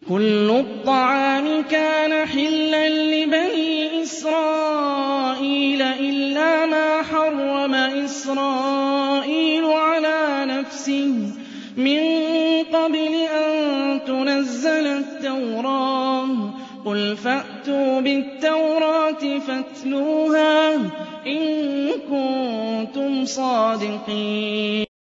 كُلُّ الطَّعَامِ كَانَ حِلًّا لِّبَنِي إِسْرَائِيلَ إِلَّا مَا حَرَّمَ إِسْرَائِيلُ عَلَىٰ نَفْسِهِ مِن قَبْلِ أَن تُنَزَّلَ التَّوْرَاةُ ۗ قُلْ فَأْتُوا بِالتَّوْرَاةِ فَاتْلُوهَا إِن كُنتُمْ صَادِقِينَ